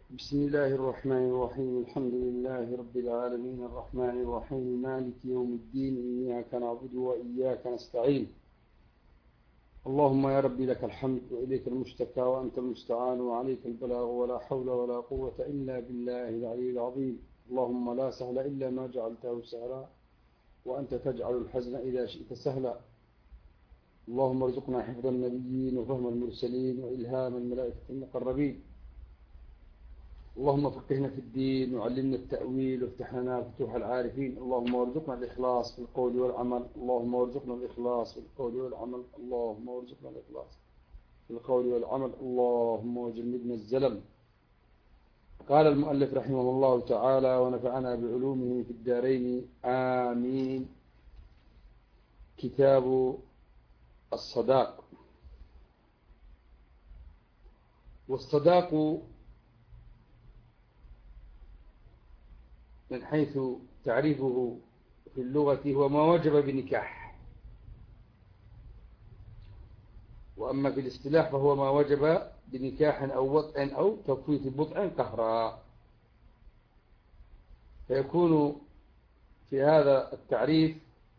بسم الله الرحمن الرحيم. الحمد لله رب العالمين الرحمن الرحيم مالك يوم الدين. إياك نعبد وإياك نستعين. اللهم يا ربي لك الحمد وإليك المشتكى وأنت المستعان وعليك البلاغ ولا حول ولا قوة إلا بالله العلي العظيم. اللهم لا سهل إلا ما جعلته سهلا وأنت تجعل الحزن إذا شئت سهلا. اللهم ارزقنا حفظ النبيين وفهم المرسلين وإلهام الملائكة المقربين. اللهم فقهنا في الدين وعلمنا التأويل وافتح لنا فتوح العارفين. اللهم وارزقنا الإخلاص في القول والعمل. اللهم وارزقنا الإخلاص في القول والعمل. اللهم وارزقنا الإخلاص في القول والعمل. اللهم وجنبنا الزلل. قال المؤلف رحمه الله تعالى ونفعنا بعلومه في الدارين آمين. كتاب الصداق. والصداق من حيث تعريفه في اللغة هو ما وجب بنكاح، وأما في الاصطلاح فهو ما وجب بنكاح أو وطء أو تفويت بضع قهرا. فيكون في هذا التعريف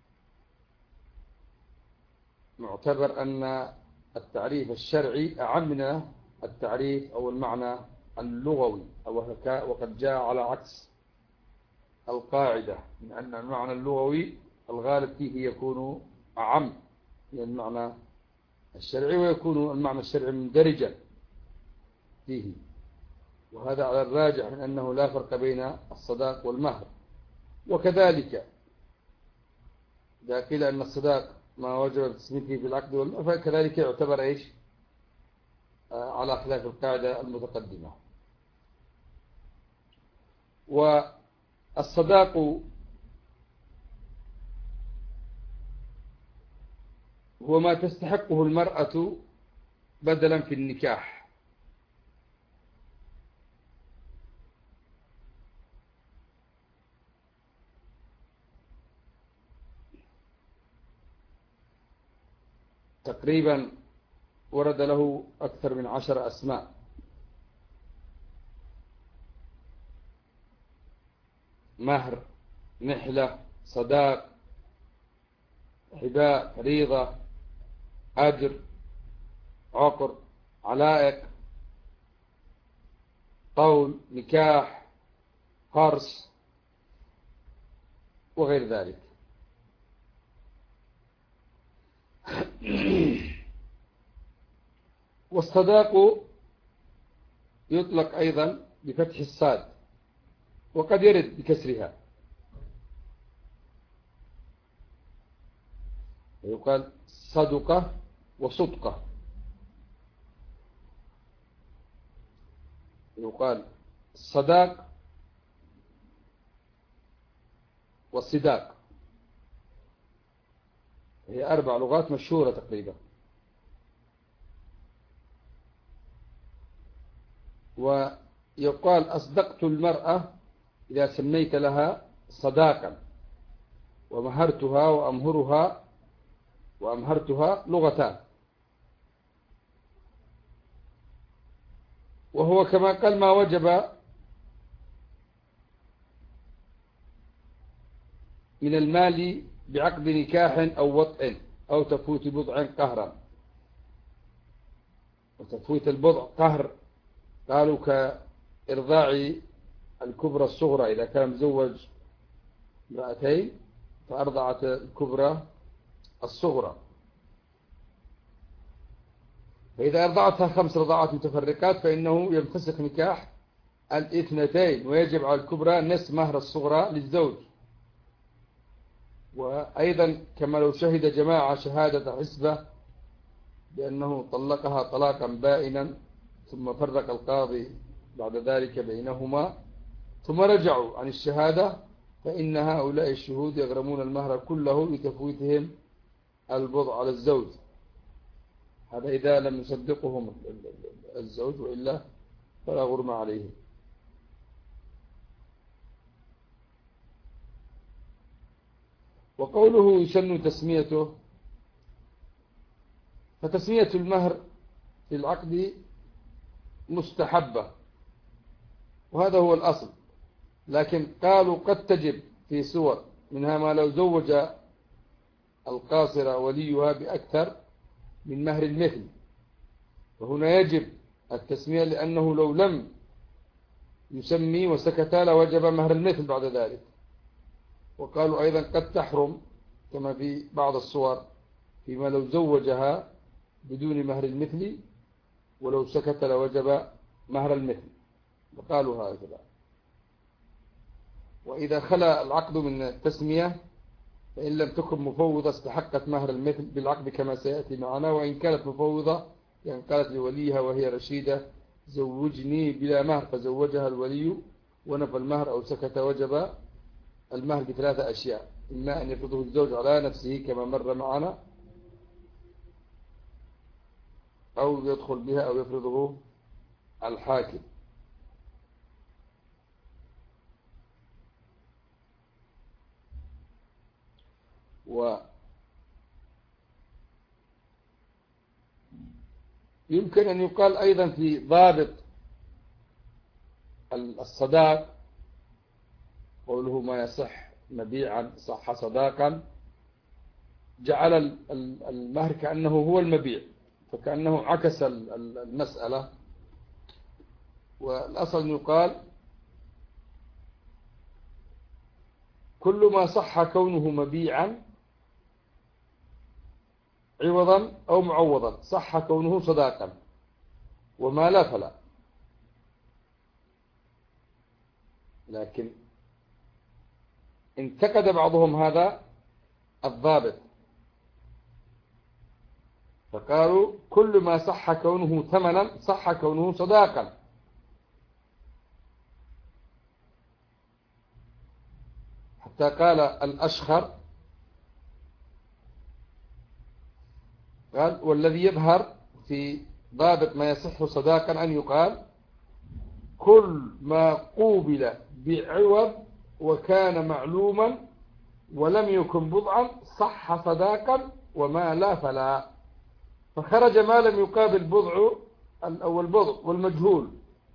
معتبر أن التعريف الشرعي أعم من التعريف أو المعنى اللغوي، وقد جاء على عكس القاعدة من أن المعنى اللغوي الغالب فيه يكون أعم من المعنى الشرعي، ويكون المعنى الشرعي مندرجا فيه، وهذا على الراجح من أنه لا فرق بين الصداق والمهر. وكذلك إذا قيل أن الصداق ما وجب بتسميته في العقد والمهر فكذلك يعتبر على خلاف القاعدة المتقدمة. والصداق هو ما تستحقه المرأة بدلا في النكاح، تقريبا ورد له أكثر من 10 أسماء. مهر، نحلة، صداق، هباء، فريضة، أجر، عقر، علائق، قول، نكاح، قرص، وغير ذلك. والصداق يطلق أيضا بفتح الصاد، وقد يرد بكسرها، ويقال صدقة وصدقة، يقال الصداق والصداق. هي 4 لغات مشهورة تقريبا. ويقال أصدقت المرأة إذا سميت لها صداقا، ومهرتها وأمهرتها لغتان. وهو كما قال ما وجب من المال بعقد نكاح أو وطء أو تفويت بضع قهرا. وتفويت البضع قهر قالوا كإرضاع الكبرى الصغرى، إذا كان مزوج امرأتين فأرضعت الكبرى الصغرى، فإذا أرضعتها 5 رضاعات متفرقات فإنه ينفسخ نكاح 2 ويجب على الكبرى نصف مهر الصغرى للزوج. وأيضا كما لو شهد جماعة شهادة حسبة بأنه طلقها طلاقا بائنا ثم فرق القاضي بعد ذلك بينهما ثم رجعوا عن الشهادة، فإن هؤلاء الشهود يغرمون المهر كله لتفويتهم البضع على الزوج. هذا إذا لم يصدقهم الزوج، وإلا فلا غرم عليهم. وقوله يسن تسميته، فتسمية المهر في العقد مستحبة وهذا هو الأصل. لكن قالوا قد تجب في صور، منها ما لو زوج القاصرة وليها بأكثر من مهر المثل، وهنا يجب التسمية، لأنه لو لم يسمي وسكت لوجب مهر المثل بعد ذلك. وقالوا أيضا قد تحرم كما في بعض الصور فيما لو زوجها بدون مهر المثل ولو سكت لوجب مهر المثل، وقالوا هكذا. وإذا خلا العقد من التسمية فإن لم تكن مفوضة استحقت مهر المثل بالعقد كما سيأتي معنا، وإن كانت مفوضة يعني قالت لوليها وهي رشيدة زوجني بلا مهر فزوجها الولي ونفى المهر أو سكت وجب المهر بثلاثة أشياء: إما أن يفرضه الزوج على نفسه كما مر معنا، أو يدخل بها، أو يفرضه الحاكم. ويمكن أن يقال أيضا في ضابط الصداق قوله ما يصح مبيعا صح صداقا، جعل المهر كأنه هو المبيع، فكأنه عكس المسألة. والأصل أن يقال كل ما صح كونه مبيعا عوضا أو معوضا صح كونه صداقا، وما لا فلا. لكن انتقد بعضهم هذا الضابط فقالوا كل ما صح كونه ثمنا صح كونه صداقا. حتى قال الأشخر قال والذي يظهر في ضابط ما يصح صداقا أن يقال كل ما قوبل بعوض وكان معلوما ولم يكن بضعا صح صداقا، وما لا فلا. فخرج ما لم يقابل بضع أو البضع والمجهول،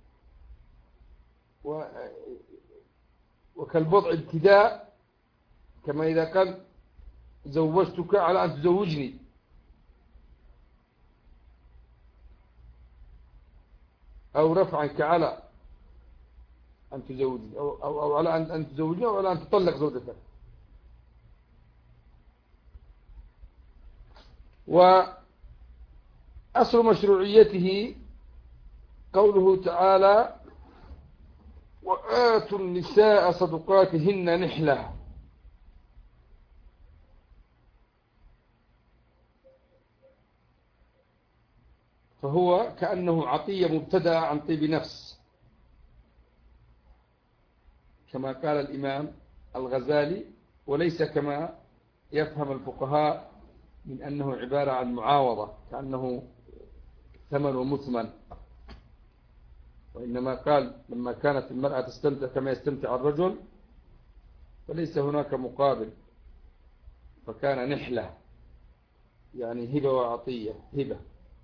وكالبضع ابتداء، كما إذا قال زوجتك على أن تزوجني، أو رفعا كعلى أن تزوجني، أو على أن تزوجني، أو على أن تطلق زوجتك. وأصل مشروعيته قوله تعالى وآتوا النساء صدقاتهن نحلة. فهو كأنه عطية مبتدأ عن طيب نفس، كما قال الإمام الغزالي، وليس كما يفهم الفقهاء من أنه عبارة عن معاوضة كأنه ثمن ومثمن، وإنما قال لما كانت المرأة تستمتع كما يستمتع الرجل فليس هناك مقابل، فكان نحلة يعني هبة وعطية، هبة.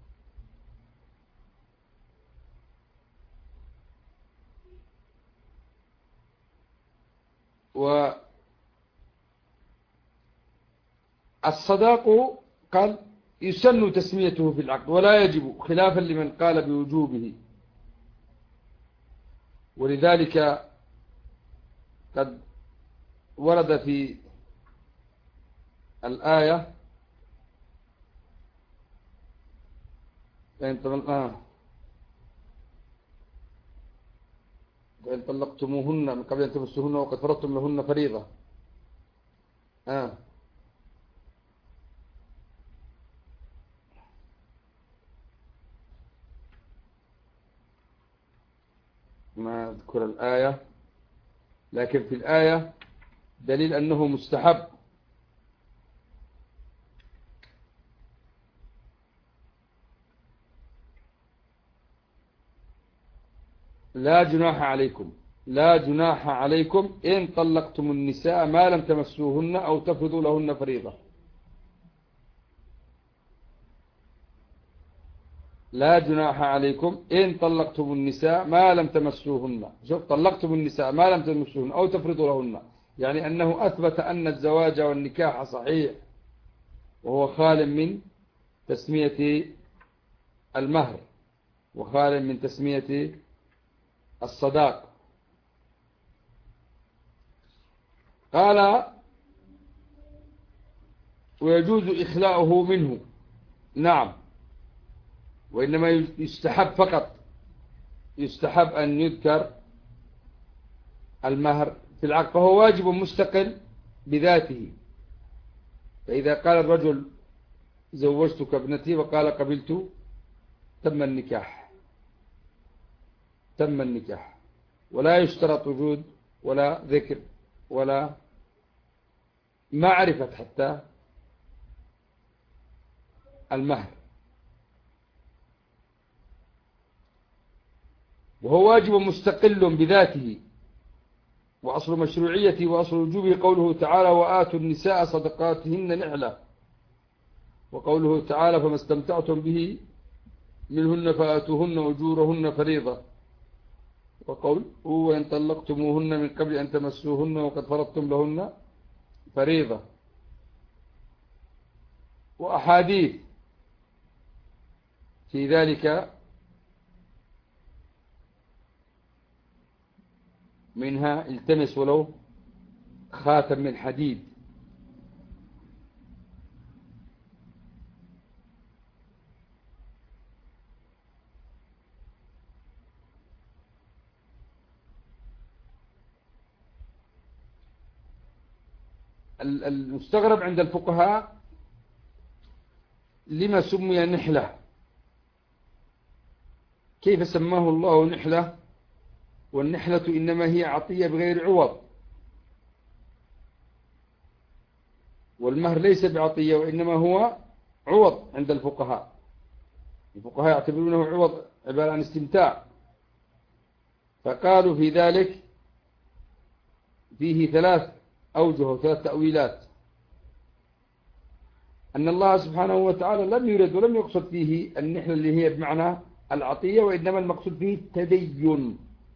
والصداق قال يسن تسميته في العقد ولا يجب، خلافا لمن قال بوجوبه. ولذلك قد ورد في الآية فإن طلقتموهن من قبل أن تمسوهن وقد فرضتم لهن فريضة. ما أذكر الآية، لكن في الآية دليل أنه مستحب. لا جناح عليكم، لا جناح عليكم إن طلقتم النساء ما لم تمسوهن أو تفرضوا لهن فريضة. لا جناح عليكم إن طلقتم النساء ما لم تمسوهن. شوف، طلقتم النساء ما لم تمسوهن أو تفرضوا لهن، يعني أنه أثبت أن الزواج والنكاح صحيح وهو خال من تسمية المهر وخال من تسمية الصداق. قال ويجوز إخلاؤه منه. نعم، وإنما يستحب فقط، يستحب أن يذكر المهر في العقد، فهو واجب مستقل بذاته. فإذا قال الرجل زوجتك ابنتي وقال قبلت، تم النكاح، تم النكاح، ولا يشترط وجود ولا ذكر ولا معرفة حتى المهر، وهو واجب مستقل بذاته. وأصل مشروعيته وأصل وجوبه قوله تعالى وآتوا النساء صدقاتهن نحلة، وقوله تعالى فما استمتعتم به منهن فآتوهن أجورهن فريضة، وقول وإن طلقتموهن من قبل أن تمسوهن وقد فرضتم لهن فريضة، وأحاديث في ذلك، منها التمس ولو خاتم من حديد. المستغرب عند الفقهاء لما سمي نحلة، كيف سماه الله نحلة والنحلة إنما هي عطية بغير عوض، والمهر ليس بعطية وإنما هو عوض عند الفقهاء. الفقهاء يعتبرونه عوض عبارة عن استمتاع، فقالوا في ذلك فيه ثلاث أوجه وثلاث تأويلات. أن الله سبحانه وتعالى لم يرد ولم يقصد فيه النحلة اللي هي بمعنى العطية، وإنما المقصود فيه التدين،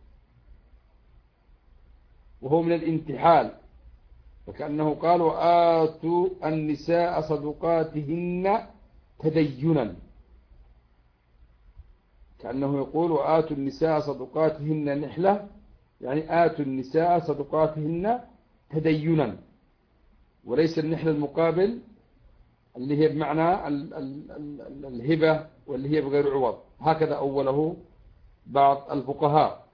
وهو من الانتحال، فكأنه قال وآتوا النساء صدقاتهن تدينا، كأنه يقول وآتوا النساء صدقاتهن نحلة، يعني آتوا النساء صدقاتهن تدينا، وليس النحلة المقابل اللي هي بمعنى الهبة واللي هي بغير عوض. هكذا أوله بعض الفقهاء،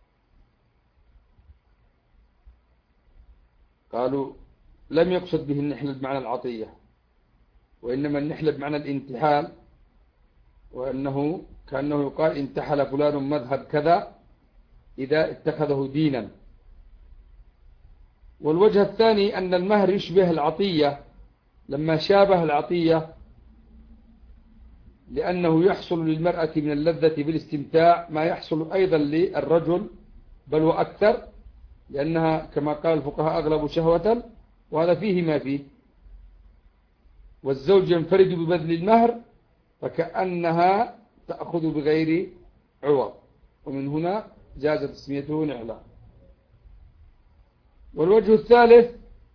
قالوا لم يقصد به النحلة بمعنى العطية، وإنما النحلة بمعنى الانتحال، وأنه كأنه يقال انتحل فلان مذهب كذا إذا اتخذه دينا. والوجه الثاني أن المهر يشبه العطية لما شابه العطية، لأنه يحصل للمرأة من اللذة بالاستمتاع ما يحصل أيضا للرجل، بل وأكثر، لأنها كما قال الفقهاء أغلب شهوة، وهذا فيه ما فيه. والزوج ينفرد ببذل المهر فكأنها تأخذ بغير عوض، ومن هنا جاز تسميته نحلة. والوجه الثالث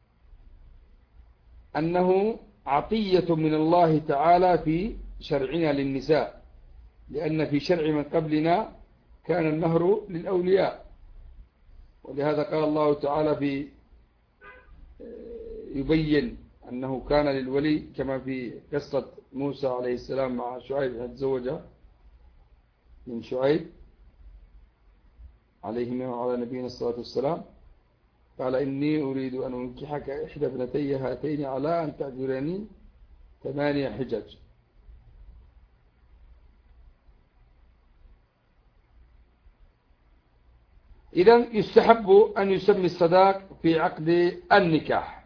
أنه عطية من الله تعالى في شرعنا للنساء، لأن في شرع من قبلنا كان المهر للأولياء، ولهذا قال الله تعالى في يبين أنه كان للولي، كما في قصة موسى عليه السلام مع شعيب، تزوج من شعيب عليه وعلى نبينا الصلاة والسلام، قال إني أريد أن أنكحك إحدى ابنتي هاتين على أن تأجرني 8 حجج. إذن يستحب أن يسمي الصداق في عقد النكاح،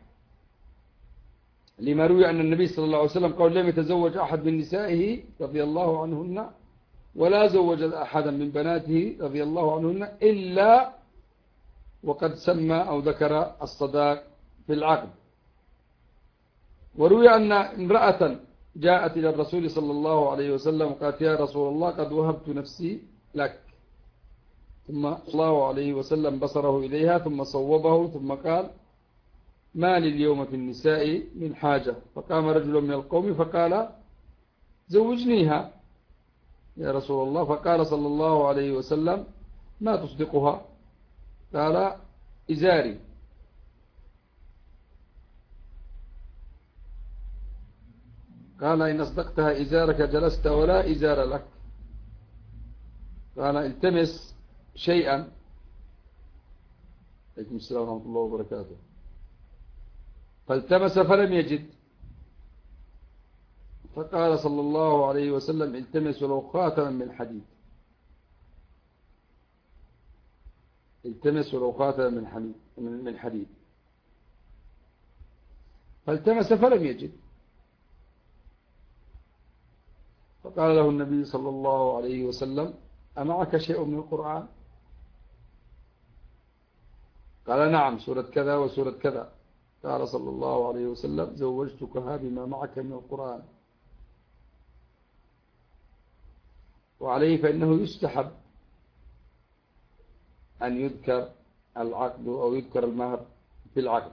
لما روي أن النبي صلى الله عليه وسلم قال لم يتزوج أحد من نسائه رضي الله عنهن ولا زوج أحدا من بناته رضي الله عنهن إلا وقد سمى أو ذكر الصداق في العقد. وروي أن امرأة جاءت إلى الرسول صلى الله عليه وسلم قالت يا رسول الله قد وهبت نفسي لك، ثم الله عليه وسلم بصره إليها ثم صوبه ثم قال ما لي اليوم في النساء من حاجة، فقام رجل من القوم فقال زوجنيها يا رسول الله، فقال صلى الله عليه وسلم ما تصدقها؟ قال إزاري. قال إن أصدقتها إزارك جلست ولا إزار لك. قال التمس شيئا. عليكم السلام ورحمة الله وبركاته. فالتمس فلم يجد، فقال صلى الله عليه وسلم التمس ولو خاتما من حديد، التمس ولو خاتما من حديد. فالتمس فلم يجد، فقال له النبي صلى الله عليه وسلم أمعك شيء من القرآن؟ قال نعم سورة كذا وسورة كذا. قال صلى الله عليه وسلم زوجتكها بما معك من القرآن. وعليه فإنه يستحب أن يذكر العقد أو يذكر المهر في العقد.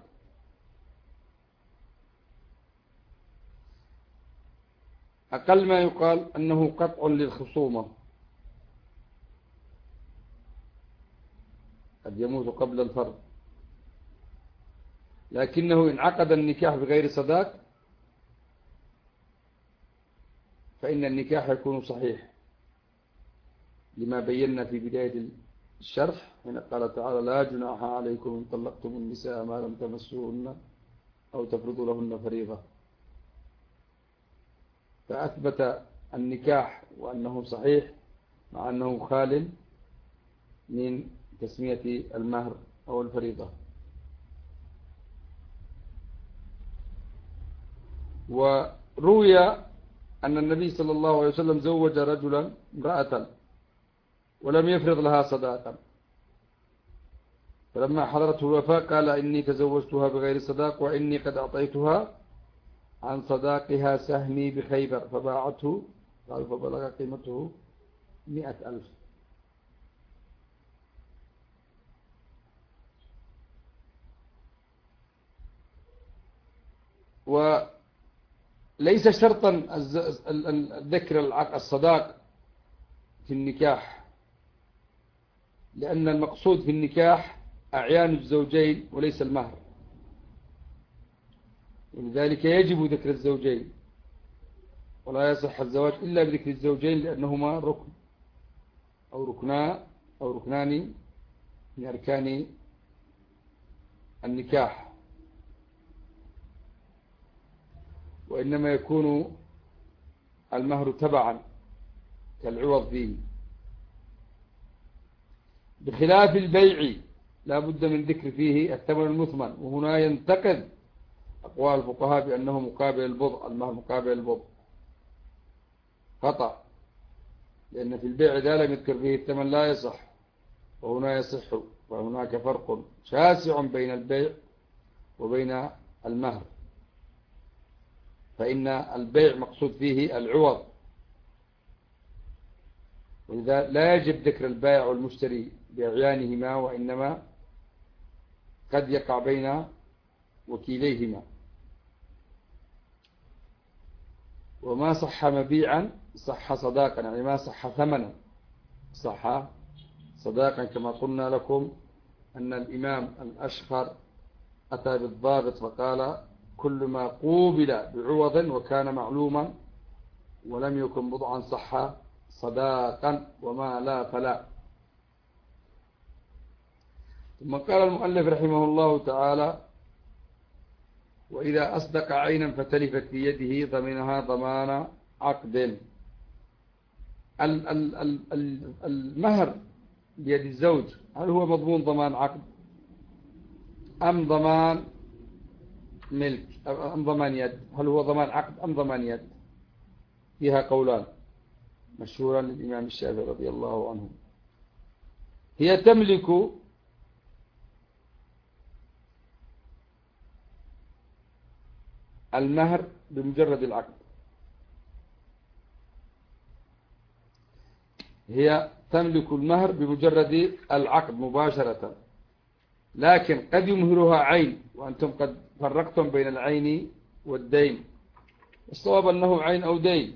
أقل ما يقال أنه قطع للخصومة، قد يموت قبل الفرض، لكنه إن عقد النكاح بغير صداق فإن النكاح يكون صحيح، لما بينا في بداية الشرح حين قال تعالى لا جناح عليكم إن طلقتم النساء ما لم تمسوهن أو تفرضوا لهن فريضة. فأثبت النكاح وأنه صحيح مع أنه خال من تسمية المهر أو الفريضة. وروي أن النبي صلى الله عليه وسلم زوج رجلا امرأة ولم يفرض لها صداقا، فلما حضرته الوفاة قال إني تزوجتها بغير صداق وإني قد أعطيتها عن صداقها سهمي بخيبر فباعته، قال فبلغ قيمته 100,000. وليس شرطا ذكر الصداق في النكاح، لأن المقصود في النكاح أعيان الزوجين وليس المهر، ولذلك يجب ذكر الزوجين، ولا يصح الزواج إلا بذكر الزوجين لأنهما ركن أو ركنان من أركان النكاح، وإنما يكون المهر تبعا كالعوض فيه، بخلاف البيع لا بد من ذكر فيه الثمن المثمن. وهنا ينتقد أقوال الفقهاء بأنه مقابل البضع، المهر مقابل البضع، خطأ، لأن في البيع إذا لم يذكر فيه الثمن لا يصح، وهنا يصح. وهناك فرق شاسع بين البيع وبين المهر، فإن البيع مقصود فيه العوض، ولذا لا يجب ذكر البائع والمشتري بأعيانهما، وإنما قد يقع بين وكيليهما. وما صح مبيعا صح صداقا، يعني ما صح ثمنا صح صداقا، كما قلنا لكم أن الإمام الأشهر أتى بالضابط فقال كل ما قوبل بعوض وكان معلوما ولم يكن بضعا صح صداقا، وما لا فلا. ثم قال المؤلف رحمه الله تعالى وإذا أصدق عينا فتلفت في يده ضمنها ضمان عقد. المهر بيد الزوج هل هو مضمون ضمان عقد أم ضمان ملك أم ضمان يد؟ هل هو ضمان عقد أم ضمان يد؟ فيها قولان مشهورا للإمام الشافعي رضي الله عنه. هي تملك المهر بمجرد العقد، هي تملك المهر بمجرد العقد مباشرة، لكن قد يمهرها عين، وأنتم قد فرقتم بين العين والدين. الصواب أنه عين أو دين.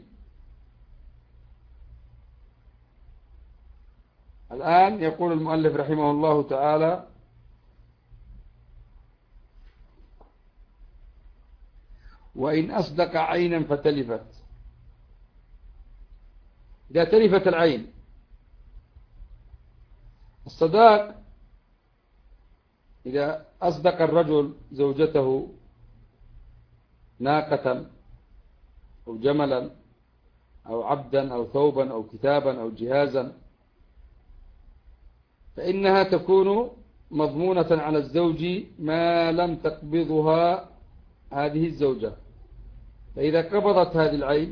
الآن يقول المؤلف رحمه الله تعالى: وإن أصدق عينا فتلفت. إذا تلفت العين، الصداق إذا أصدق الرجل زوجته ناقة أو جملا أو عبدا أو ثوبا أو كتابا أو جهازا، فإنها تكون مضمونة على الزوج ما لم تقبضها هذه الزوجة. فإذا قبضت هذه العين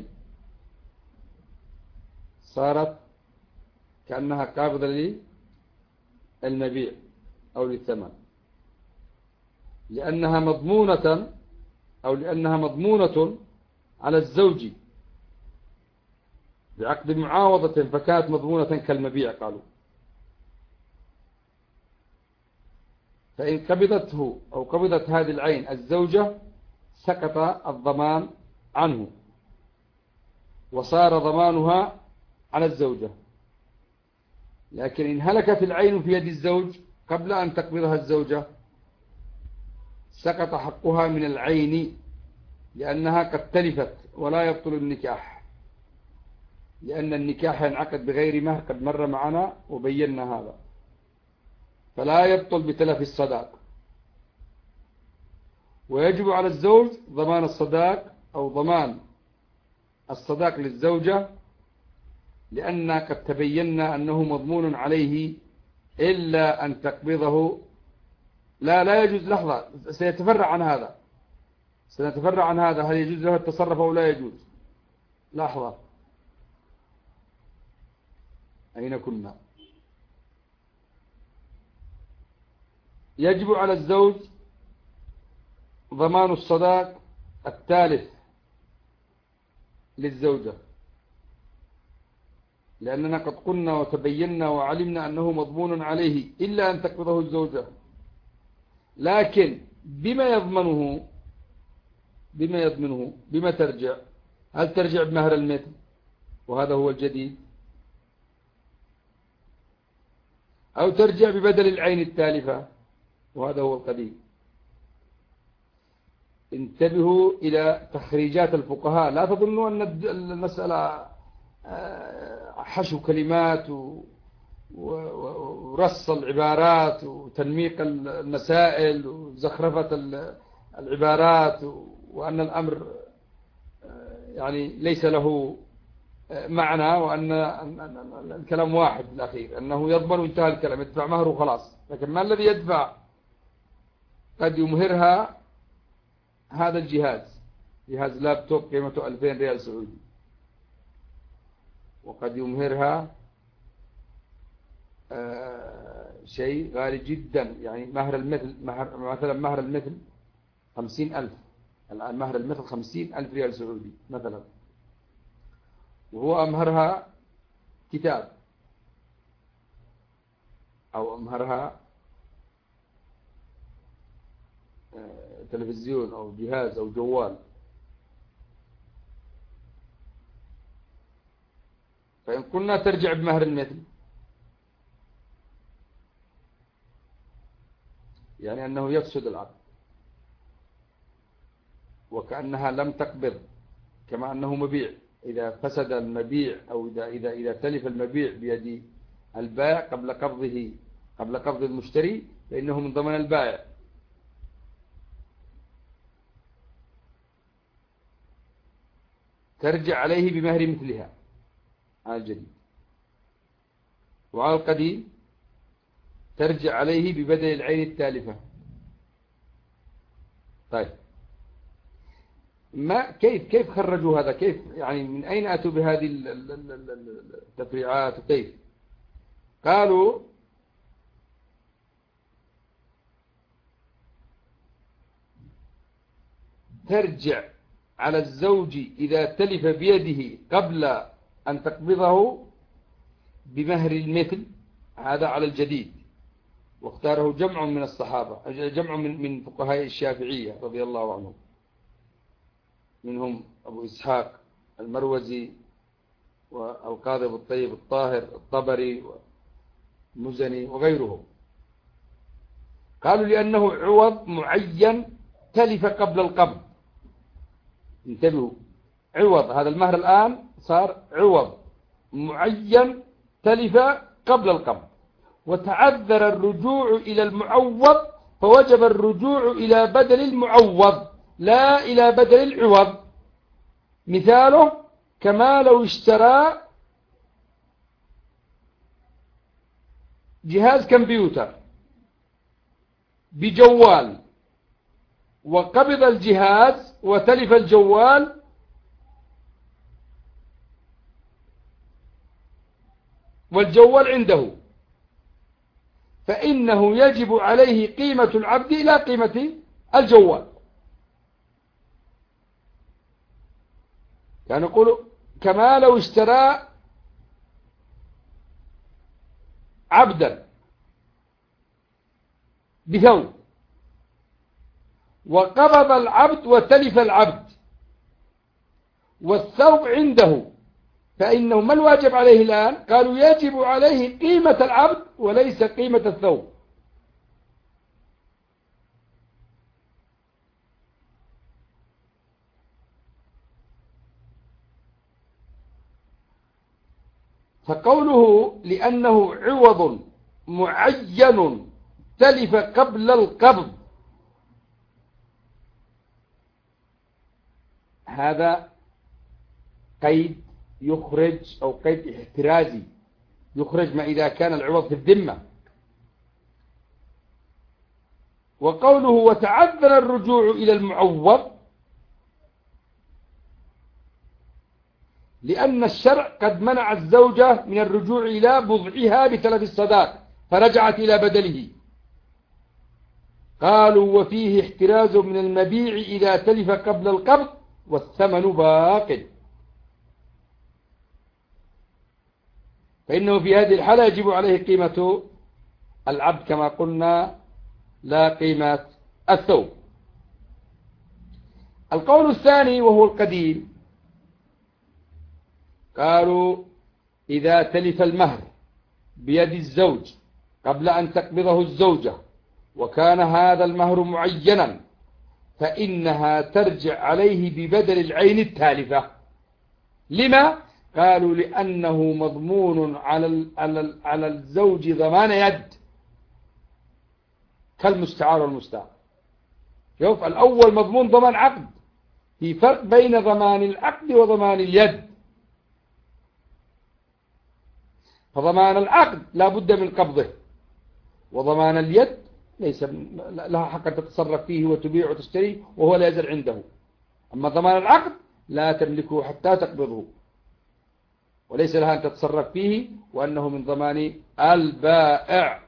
صارت كأنها قابضة للمبيع أو للثمن، لأنها مضمونة على الزوج بعقد معاوضة، فكانت مضمونة كالمبيع قالوا. فإن قبضته أو قبضت هذه العين الزوجة سقط الضمان عنه، وصار ضمانها على الزوجة. لكن إن هلكت العين في يد الزوج قبل أن تقبضها الزوجة سقط حقها من العين، لأنها قد تلفت ولا يبطل النكاح، لأن النكاح ينعقد بغير مهر، قد مر معنا وبينا هذا، فلا يبطل بتلف الصداق. ويجب على الزوج ضمان الصداق أو ضمان الصداق للزوجة، لأن قد تبينا أنه مضمون عليه إلا أن تقبضه. لا يجوز، لحظة، سنتفرع عن هذا، هل يجوز له التصرف أو لا يجوز؟ لحظة، أين كنا؟ يجب على الزوج ضمان الصداق التالف للزوجة، لأننا قد قلنا وتبينا وعلمنا أنه مضمون عليه إلا أن تقبضه الزوجة. لكن بما يضمنه؟ بما ترجع؟ هل ترجع بمهر المثل، وهذا هو الجديد، أو ترجع ببدل العين التالفة، وهذا هو القديم؟ انتبهوا إلى تخريجات الفقهاء، لا تظنوا أن المسألة حشو كلمات ورص العبارات وتنميق المسائل وزخرفة العبارات، وأن الأمر يعني ليس له معنى، وأن الكلام واحد في الأخير، أنه يضمن وانتهى الكلام، يدفع مهر وخلاص. لكن ما الذي يدفع؟ قد يمهرها هذا الجهاز، جهاز لابتوب قيمته 2000 ريال سعودي، وقد يمهرها شيء غالي جدا، يعني مهر المثل، مثلا مهر المثل 50,000، الآن مهر المثل 50,000 ريال سعودي مثلا، وهو أمهرها كتاب أو أمهرها تلفزيون أو جهاز أو جوال. فإن قلنا ترجع بمهر المثل، يعني أنه يفسد العقد، وكأنها لم تقبض، كما أنه مبيع. إذا فسد المبيع أو إذا تلف المبيع بيد البائع قبل قبض المشتري، فإنه من ضمن البائع. ترجع عليه بمهر مثلها على الجديد، وعلى القديم ترجع عليه ببدل العين التالفة. طيب، كيف خرجوا هذا؟ كيف يعني من أين أتوا بهذه التفريعات؟ وكيف قالوا؟ ترجع على الزوج إذا تلف بيده قبل أن تقبضه بمهر المثل، هذا على الجديد، واختاره جمع من الصحابة، جمع من فقهاء الشافعية رضي الله عنهم، منهم أبو إسحاق المروزي والقاضي أبو الطيب الطاهر الطبري والمزني وغيرهم. قالوا لأنه عوض معين تلف قبل القبض. انتبهوا، عوض، هذا المهر الآن صار عوض معين تلف قبل القبض، وتعذر الرجوع إلى المعوض، فوجب الرجوع إلى بدل المعوض لا إلى بدل العوض. مثاله كما لو اشترى جهاز كمبيوتر بجوال، وقبض الجهاز وتلف الجوال، والجوال عنده، فإنه يجب عليه قيمة العبد إلى قيمة الجوال. يعني نقول كما لو اشترى عبدا بثوب، وقبض العبد وتلف العبد والثوب عنده، فإنه ما الواجب عليه الآن؟ قالوا يجب عليه قيمة العبد وليس قيمة الثوب. فقوله لأنه عوض معين تلف قبل القبض، هذا قيد يخرج، أو قيد احترازي يخرج ما إذا كان العوض في الذمة. وقوله وتعذر الرجوع إلى المعوض، لأن الشرع قد منع الزوجة من الرجوع إلى بضعها بتلف الصداق فرجعت إلى بدله. قالوا وفيه احتراز من المبيع إذا تلف قبل القبض والثمن باق، فإنه في هذه الحالة يجب عليه قيمة العبد كما قلنا لا قيمة الثوب. القول الثاني وهو القديم، قالوا إذا تلف المهر بيد الزوج قبل أن تقبضه الزوجة وكان هذا المهر معينا، فإنها ترجع عليه ببدل العين التالفة. لما؟ قالوا لأنه مضمون على الزوج ضمان يد كالمستعار والمستعار. شوف، الأول مضمون ضمان عقد، في فرق بين ضمان العقد وضمان اليد. فضمان العقد لا بد من قبضه، وضمان اليد ليس لها حق أن تتصرف فيه وتبيع وتشتري وهو لا يزال عنده. أما ضمان العقد لا تملكه حتى تقبضه، وليس لها أن تتصرف فيه، وأنه من ضمان البائع.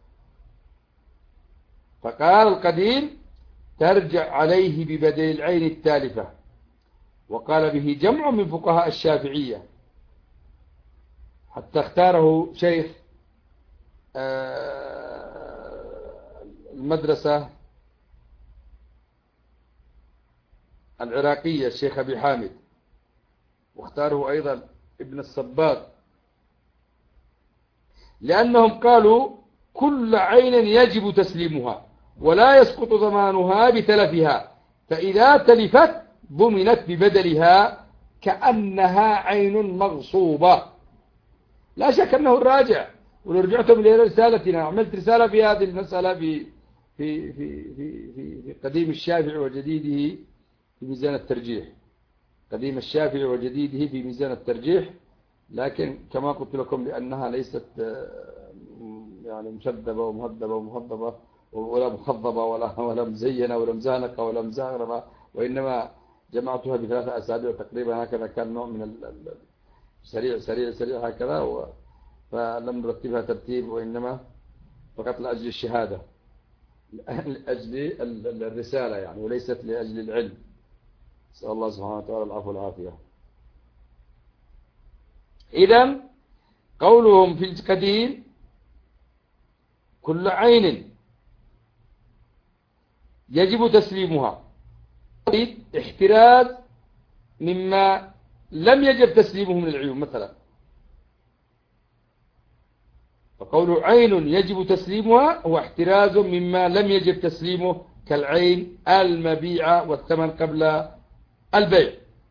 فقال القديم ترجع عليه ببدل العين التالفة، وقال به جمع من فقهاء الشافعية، حتى اختاره شيخ المدرسة العراقية الشيخ أبي حامد، واختاره أيضا ابن الصباغ، لأنهم قالوا كل عين يجب تسليمها ولا يسقط ضمانها بتلفها، فإذا تلفت ضمنت ببدلها كأنها عين مغصوبة. لا شك أنه الراجع، ولو رجعتم إلى رسالتنا عملت رسالة في هذه المسألة في قديم الشافعي وجديده في ميزان الترجيح، قديم الشافعي وجديده في ميزان الترجيح. لكن كما قلت لكم لأنها ليست يعني مشذبة ومهذبة ومهضبة ولا مخضبة ولا مزينة ولا مزانقة ولا مزغربة، وإنما جمعتها بثلاثة أسابيع تقريبا، هكذا كان نوع من سريع سريع سريع هكذا، فلم نرتبها ترتيب، وإنما فقط لأجل الشهادة، لأجل الرسالة يعني، وليست لأجل العلم. نسأل الله سبحانه وتعالى العفو والعافية. إذن قولهم في القديم كل عين يجب تسليمها، احتراز مما لم يجب تسليمه من العيون مثلا. فقوله عين يجب تسليمها هو احتراز مما لم يجب تسليمه كالعين المبيعة والثمن قبل البيع.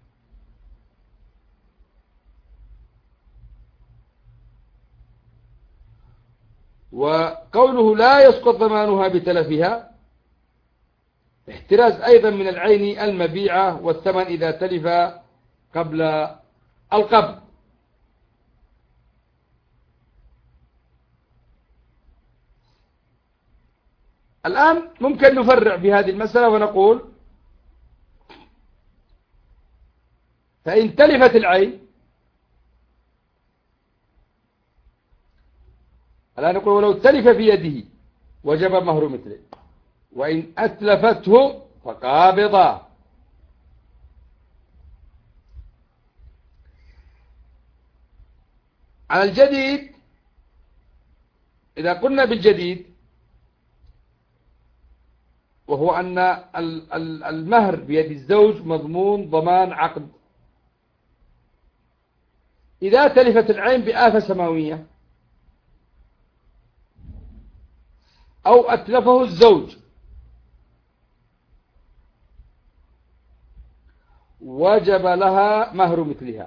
وقوله لا يسقط ضمانها بتلفها احتراز أيضا من العين المبيعة والثمن إذا تلف قبل القبض. الآن ممكن نفرع في هذه المسألة ونقول فإن تلفت العين، الآن نقول ولو تلف في يده وجب مهر مثله، وإن أتلفته فقابضا. على الجديد، إذا قلنا بالجديد وهو أن المهر بيد الزوج مضمون ضمان عقد، إذا تلفت العين بآفة سماوية أو أتلفه الزوج وجب لها مهر مثلها،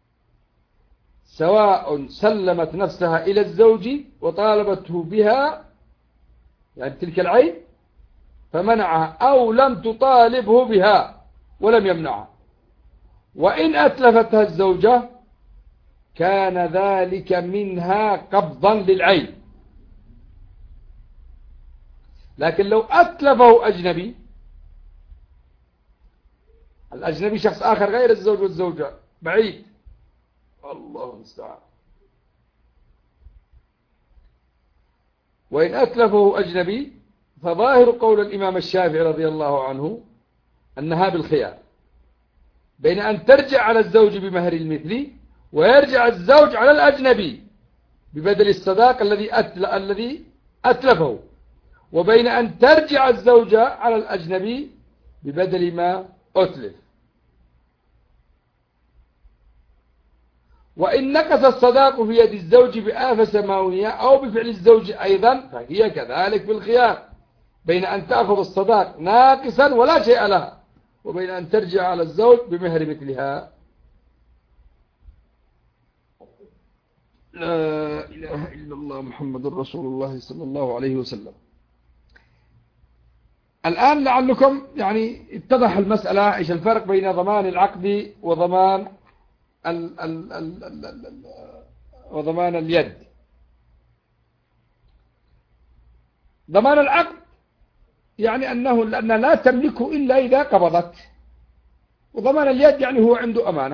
سواء سلمت نفسها إلى الزوج وطالبته بها يعني تلك العين فمنعها، أو لم تطالبه بها ولم يمنعها. وإن أتلفتها الزوجة كان ذلك منها قبضا للعين. لكن لو أتلفه أجنبي، الأجنبي شخص آخر غير الزوج والزوجة بعيد، الله المستعان، وإن أتلفه أجنبي فظاهر قول الإمام الشافعي رضي الله عنه أنها بالخيار، بين أن ترجع على الزوج بمهر المثل ويرجع الزوج على الأجنبي ببدل الصداق الذي أتلفه، وبين أن ترجع الزوجة على الأجنبي ببدل ما أتلف. وإن نقص الصداق في يد الزوج بآفة سماوية أو بفعل الزوج أيضا فهي كذلك بالخيار، بين أن تأخذ الصداق ناقصا ولا شيء لها، وبين أن ترجع على الزوج بمهر مثلها. لا إله إلا الله محمد رسول الله صلى الله عليه وسلم. الآن لعلكم يعني اتضح المسألة إيش الفرق بين ضمان العقد وضمان وضمان اليد. ضمان العقد يعني أنه لأنها لا تملكه إلا إذا قبضت، وضمان اليد يعني هو عنده أمانة.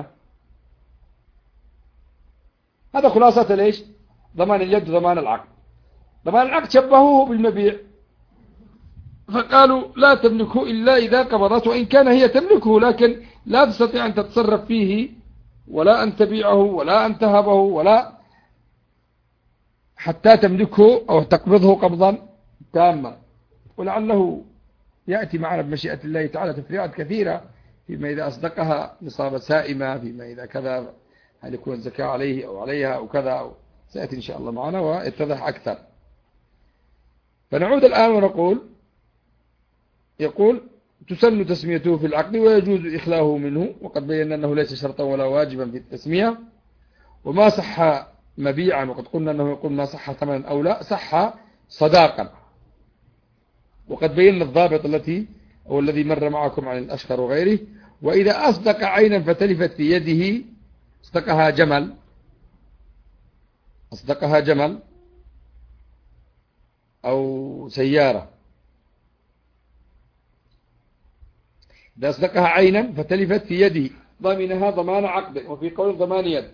هذا خلاصة ليش ضمان اليد وضمان العقد. ضمان العقد شبهوه بالمبيع فقالوا لا تملكه إلا إذا قبضت، وإن كان هي تملكه لكن لا تستطيع أن تتصرف فيه ولا أن تبيعه ولا أن تهبه ولا حتى تملكه أو تقبضه قبضا تاما. ولعله يأتي معنا بمشيئة الله تعالى تفريعات كثيرة فيما إذا أصدقها نصابة سائمة، فيما إذا كذا هل يكون الزكاة عليه أو عليها أو كذا، سيأتي إن شاء الله معنا ويتضح أكثر. فنعود الآن ونقول يقول تسن تسميته في العقد ويجوز إخلاؤه منه، وقد بينا أنه ليس شرطا ولا واجبا في التسمية. وما صح مبيعا، وقد قلنا أنه يقول ما صح ثمنا أو لا، صح صداقا، وقد بينا الضابط الذي مر معكم عن الأشهر وغيره. وإذا أصدق عينا فتلفت في يده أصدقها جمل أو سيارة. إذا أصدقها عينا فتلفت في يده ضمنها ضمان عقد، وفي قول ضمان يد.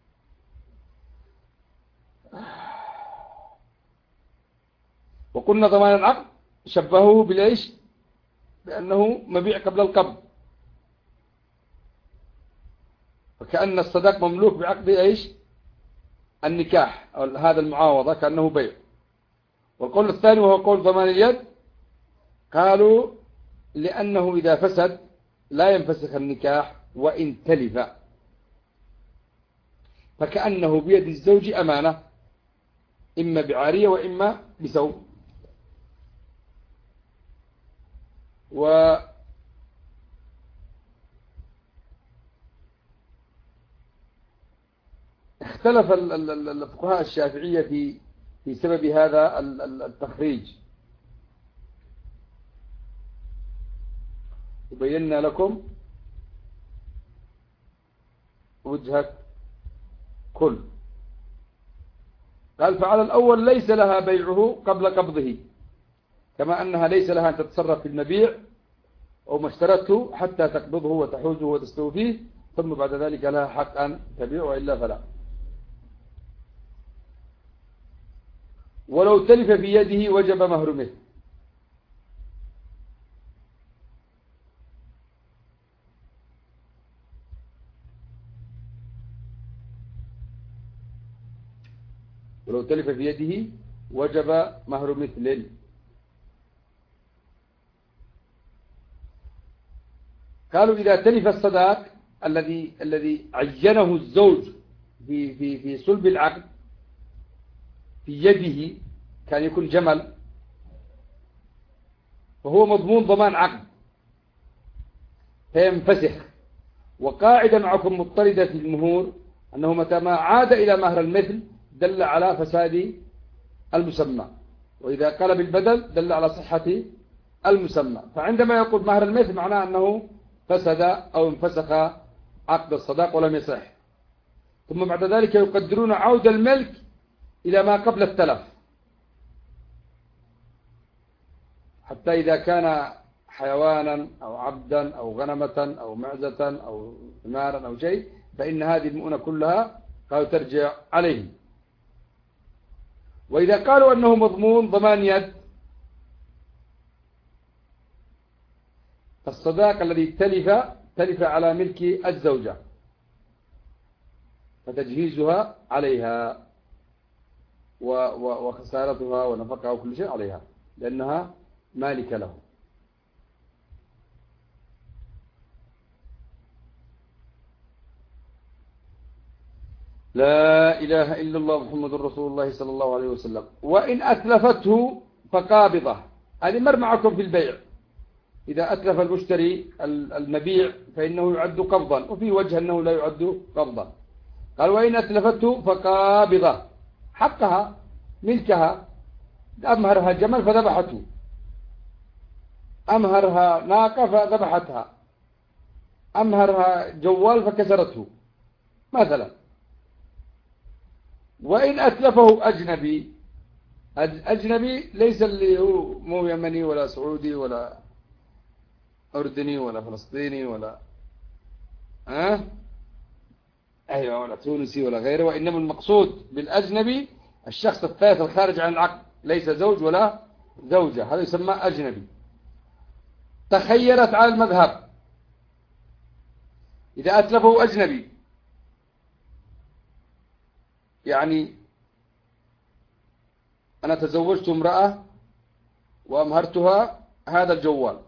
وقلنا ضمان العقد شبهوه بالإيش؟ بأنه مبيع قبل القبض، وكأن الصداق مملوك بعقد إيش؟ النكاح أو هذا المعاوضة كأنه بيع. والقول الثاني وهو قول ضمان اليد، قالوا لأنه إذا فسد لا ينفسخ النكاح وإن تلف، فكأنه بيد الزوج أمانة، إما بعارية وإما بثوب. واختلف الفقهاء الشافعية في سبب هذا التخريج، وبينا لكم وجهة كل. قال فعلى الأول ليس لها بيعه قبل قبضه، كما أنها ليس لها أن تتصرف في المبيع أو ما اشترته حتى تقبضه وتحوزه وتستوفيه، ثم بعد ذلك لها حق أن تبيع وإلا فلا. ولو تلف في يده وجب مهر مثل. ولو تلف في يده وجب مهر مثل. قالوا إذا تلف الصداق الذي عينه الزوج في صلب العقد في يده، كان يكون جمل، فهو مضمون ضمان عقد فينفسخ. وقاعدة معكم مضطردة في المهور أنه متى ما عاد إلى مهر المثل دل على فساد المسمى، وإذا قال بالبدل دل على صحة المسمى. فعندما يقول مهر المثل معناه أنه فسد أو انفسخ عقد الصداق ولم يصح. ثم بعد ذلك يقدرون عود الملك إلى ما قبل التلف، حتى إذا كان حيوانا أو عبدا أو غنمة أو معزة أو حمارا أو شيء، فإن هذه المؤونة كلها قالوا ترجع عليه. وإذا قالوا أنه مضمون ضمان يد، فالصداق الذي تلف على ملك الزوجة، فتجهيزها عليها وخسارتها ونفقها وكل شيء عليها، لأنها مالك له. لا إله إلا الله محمد رسول الله صلى الله عليه وسلم. وإن أتلفته فقابضة. هذه مر معكم في البيع، إذا أتلف المشتري المبيع فإنه يعد قبضا، وفي وجه أنه لا يعد قبضا. قال وإن أتلفته فقابضة، حقها ملكها، أمهرها جمل فذبحته، أمهرها ناقة فذبحتها، أمهرها جوال فكسرته مثلا. وإن أتلفه أجنبي، أجنبي ليس اللي هو مو يمني ولا سعودي ولا أردني ولا فلسطيني ولا أيوة ولا تونسي ولا غيره، وإنما المقصود بالأجنبي الشخص الثالث الخارج عن العقد، ليس زوج ولا زوجة، هذا يسمى أجنبي. تخيرت على المذهب إذا أتلفه أجنبي، يعني أنا تزوجت امرأة وأمهرتها هذا الجوال،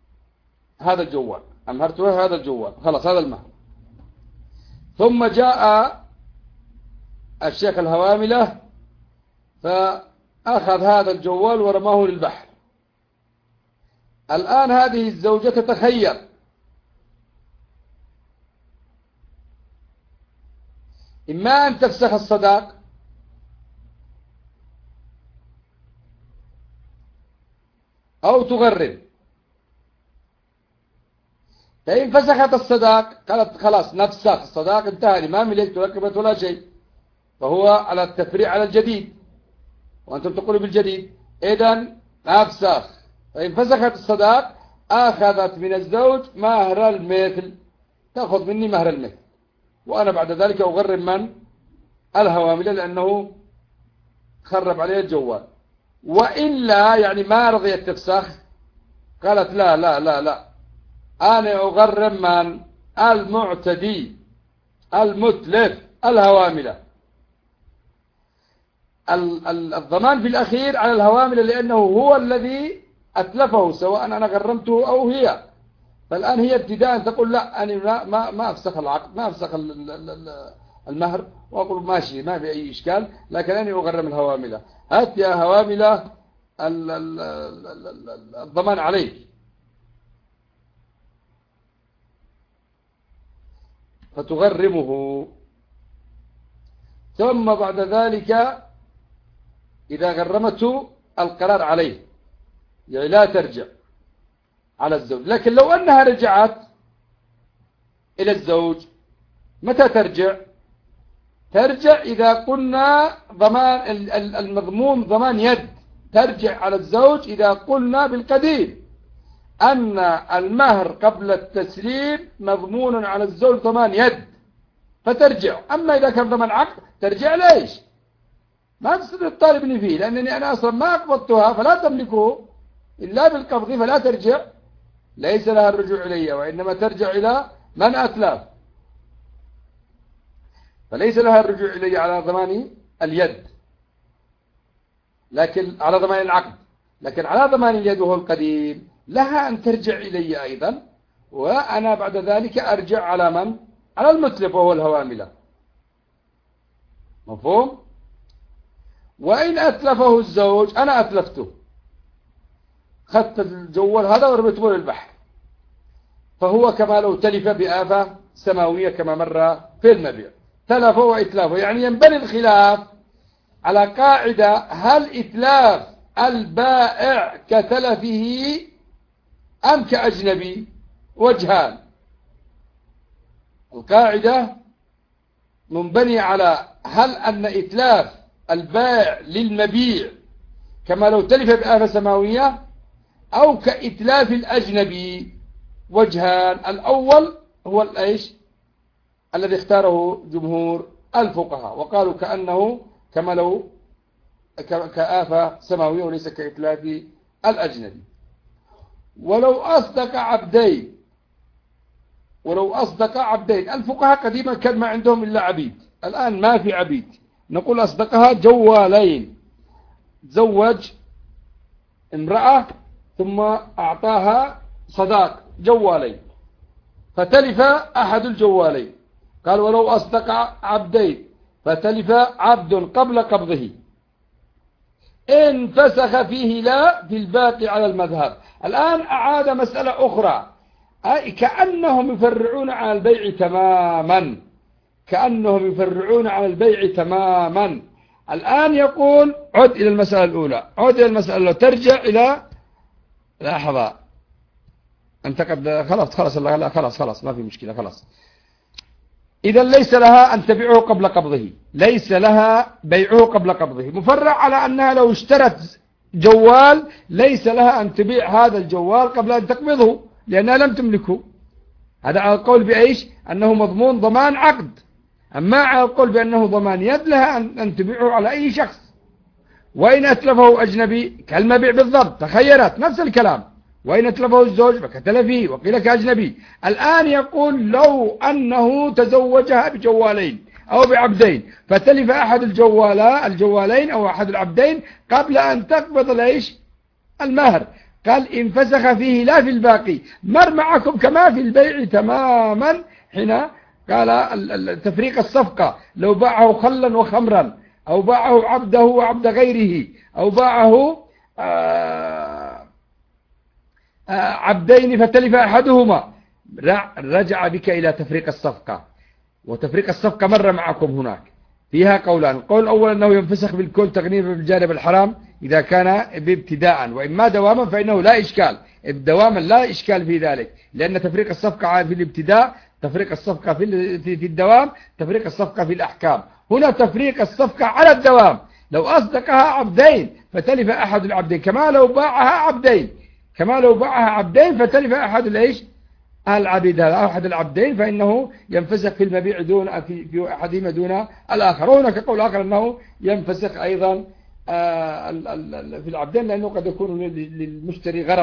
أمهرتها هذا الجوال، خلاص هذا المهر. ثم جاء الشيخ الهواملة فأخذ هذا الجوال ورماه للبحر. الآن هذه الزوجة تتخير، إما أن تفسخ الصداق أو تغرم. فإن فسخت الصداق قالت خلاص نفسخ الصداق، انتهى، ما ملكت ركبت ولا شيء، فهو على التفريع على الجديد، وأنتم تقولوا بالجديد، إذن نفسخ. فإن فسخت الصداق أخذت من الزوج مهر المثل، تأخذ مني مهر المثل، وأنا بعد ذلك أغرم من؟ الهوامل، لأنه خرب عليه الجوال. وإلا يعني ما رضيت تفسخ، قالت لا لا لا لا، أنا أغرم من؟ المعتدي المتلف الهوامل. الضمان في الأخير على الهوامل لأنه هو الذي أتلفه سواء أنا غرمته أو هي. فالآن هي ابتداء تقول لا أنا ما أفسخ العقد، ما أفسخ المهر، وأقول ماشي ما في أي إشكال، لكن أنا أغرم الهواملة. هات يا هواملة الضمان عليك. فتغرمه. ثم بعد ذلك إذا غرمته القرار عليه، يعني لا ترجع على الزوج. لكن لو أنها رجعت إلى الزوج متى ترجع؟ ترجع إذا قلنا ضمان المضمون ضمان يد، ترجع على الزوج إذا قلنا بالقديم أن المهر قبل التسليم مضمون على الزوج ضمان يد فترجع. أما إذا كان ضمان عقد ترجع ليش؟ ما تستطيع تطالبني فيه لأنني أنا أصلا ما أقبضتها فلا تملكه إلا بالقبض، فلا ترجع، ليس لها الرجوع إلي، وإنما ترجع إلى من أتلف، فليس لها الرجوع إلي على ضمان اليد، لكن على ضمان العقد. لكن على ضمان اليد وهو القديم لها أن ترجع إلي أيضا، وأنا بعد ذلك أرجع على من؟ على المتلف وهو الهواملة. مفهوم؟ وإن أتلفه الزوج، أنا أتلفته، خدت الجوال هذا ورميته للبحر، فهو كما لو تلف بآفة سماوية كما مر في المبيع، تلفه وإتلافه. يعني ينبني الخلاف على قاعدة: هل إتلاف البائع كتلفه أم كأجنبي؟ وجهان. القاعدة منبنية على هل أن إتلاف البائع للمبيع كما لو تلف بآفة سماوية أو كإتلاف الأجنبي. وجهان. الأول هو الإيش الذي اختاره جمهور الفقهاء، وقالوا كأنه كما لو كآفة سماوية وليس كإتلاف الأجنبي. ولو أصدق عبدين، الفقهاء قديما كان ما عندهم إلا عبيد، الآن ما في عبيد، نقول أصدقها جوالين، تزوج امرأة ثم أعطاها صداق جوالين فتلف أحد الجوالين، قال ولو أصدق عبدين فتلف عبد قبل قبضه إن فسخ فيه لا في الباقي على المذهب. الآن أعاد مسألة أخرى، أي كأنهم يفرعون على البيع تماما، الآن يقول عد إلى المسألة الأولى، ترجع إلى لحظة، أنت قد خلاص ما في مشكلة، خلاص. إذا ليس لها أن تبيعه قبل قبضه، ليس لها بيعه قبل قبضه، مفرع على أنها لو اشترت جوال ليس لها أن تبيع هذا الجوال قبل أن تقبضه لأنها لم تملكه. هذا على القول بإيش؟ أنه مضمون ضمان عقد. أما على القول بأنه ضمان يد لها أن تبيعه على أي شخص. وإن أتلفه أجنبي كالمبيع بالضبط، تخيرت نفس الكلام. وإن أتلفه الزوج فكتلفه وقيل كأجنبي. الآن يقول لو أنه تزوجها بجوالين أو بعبدين فتلف أحد الجوالين أو أحد العبدين قبل أن تقبض الإيش؟ المهر، قال إن فسخ فيه لا في الباقي، مر معكم كما في البيع تماما. هنا قال تفريق الصفقة، لو باعه خلا وخمرا أو باعه عبده وعبد غيره أو باعه عبدين فتلف أحدهما، رجع بك إلى تفريق الصفقة. وتفريق الصفقة مر معكم هناك فيها قولان: القول الأول أنه ينفسخ بالكل تغنيبا بالجانب الحرام إذا كان بابتداء، وإما دواما فإنه لا إشكال، دواما لا إشكال في ذلك، لأن تفريق الصفقة في الابتداء، تفريق الصفقة في الدوام، تفريق الصفقة في الأحكام. هنا تفريق الصفقة على الدوام، لو أصدقها عبدين فتلف أحد العبدين كما لو باعها عبدين فتلف أحد الإيش؟ العبيد هذا أحد العبدين، فإنه ينفسخ في المبيع دون في أحدهما دون الآخر. وهناك قول آخر أنه ينفسخ أيضا في العبدين، لأنه قد يكون للمشتري غرض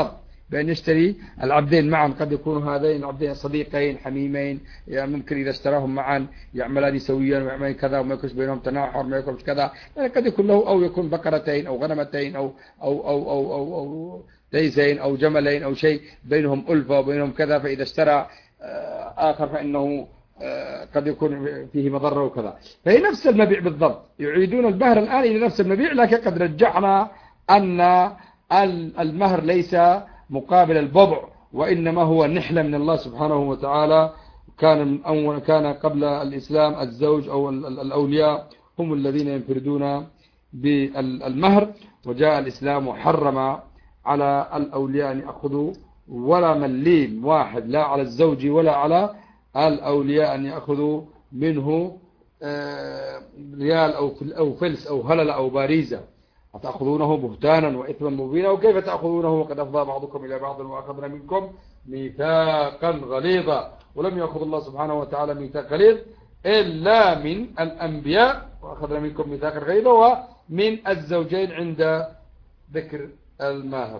بأن يشتري العبدين معا. قد يكون هذين العبدين صديقين حميمين، يعني ممكن إذا اشتراهم معا يعملان سويا ويعملان كذا وما يكونش بينهم تناحر، ما يكونش كذا، يعني قد يكون له أو يكون بقرتين أو غنمتين أو ديزين أو جملين أو شيء بينهم ألفة وبينهم كذا، فإذا اشترى آخر فإنه قد يكون فيه مضرة وكذا. فهي نفس المبيع بالضبط، يعيدون المهر الآن إلى نفس المبيع، لكن قد رجعنا أن المهر ليس مقابل البضع، وإنما هو نحلة من الله سبحانه وتعالى. كان قبل الإسلام الزوج أو الأولياء هم الذين ينفردون بالمهر، وجاء الإسلام وحرم على الأولياء أن يأخذوا ولا مليم واحد، لا على الزوج ولا على الأولياء أن يأخذوا منه ريال أو فلس أو هلل أو باريزة. أتأخذونه بهتانا وإثما مبينا، وكيف تأخذونه وقد أفضى بعضكم إلى بعض وأخذنا منكم ميثاقا غليظا. ولم يأخذ الله سبحانه وتعالى ميثاق غليظ إلا من الأنبياء، وأخذنا منكم ميثاقا غليظا، ومن الزوجين عند ذكر المهر.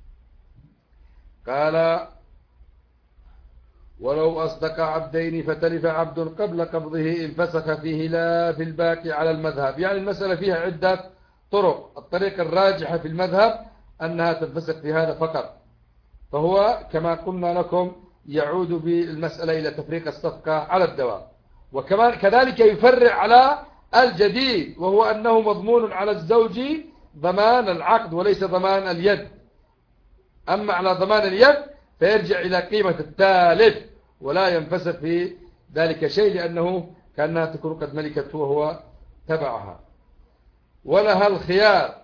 قال ولو أصدق عبدين فتلف عبد قبل قبضه انفسخ فيه لا في الباقي على المذهب. يعني المسألة فيها عدة طرق، الطريقة الراجحة في المذهب أنها تنفسخ في هذا فقط، فهو كما قلنا لكم يعود بالمسألة إلى تفريق الصفقة على الدوام. وكمان كذلك يفرع على الجديد، وهو أنه مضمون على الزوج ضمان العقد وليس ضمان اليد. أما على ضمان اليد فيرجع إلى قيمة التالف ولا ينفسخ في ذلك شيء، لأنه كأنها تكون قد ملكته وهو تبعها. ولها الخيار،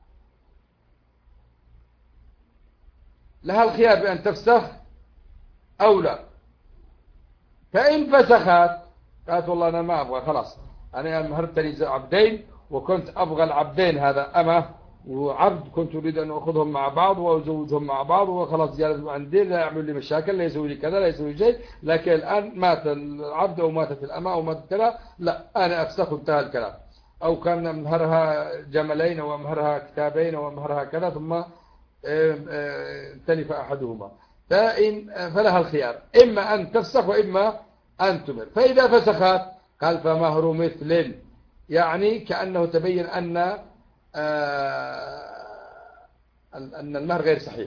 لها الخيار بأن تفسخ أو لا. فإن فسخت قالت والله أنا ما أبغى، خلاص أنا مهرتني عبدين وكنت أبغى العبدين، هذا أمه وعبد كنت أريد أن أخذهم مع بعض وأزوجهم مع بعض وخلاص جالس عندي، لا يعمل لي مشاكل، لا يسوي لي كذا لا يسوي شيء، لكن الآن مات العبد أو ماتت الأمة أو ماتت كذا، لا أنا أفسخ، انتهى الكلام. أو كان مهرها جملين أو مهرها كتابين أو مهرها كذا ثم تلف أحدهما، فلها الخيار إما أن تفسخ وإما أن تمر. فإذا فسخت قال فمهر مثل، يعني كأنه تبين أن المهر غير صحيح،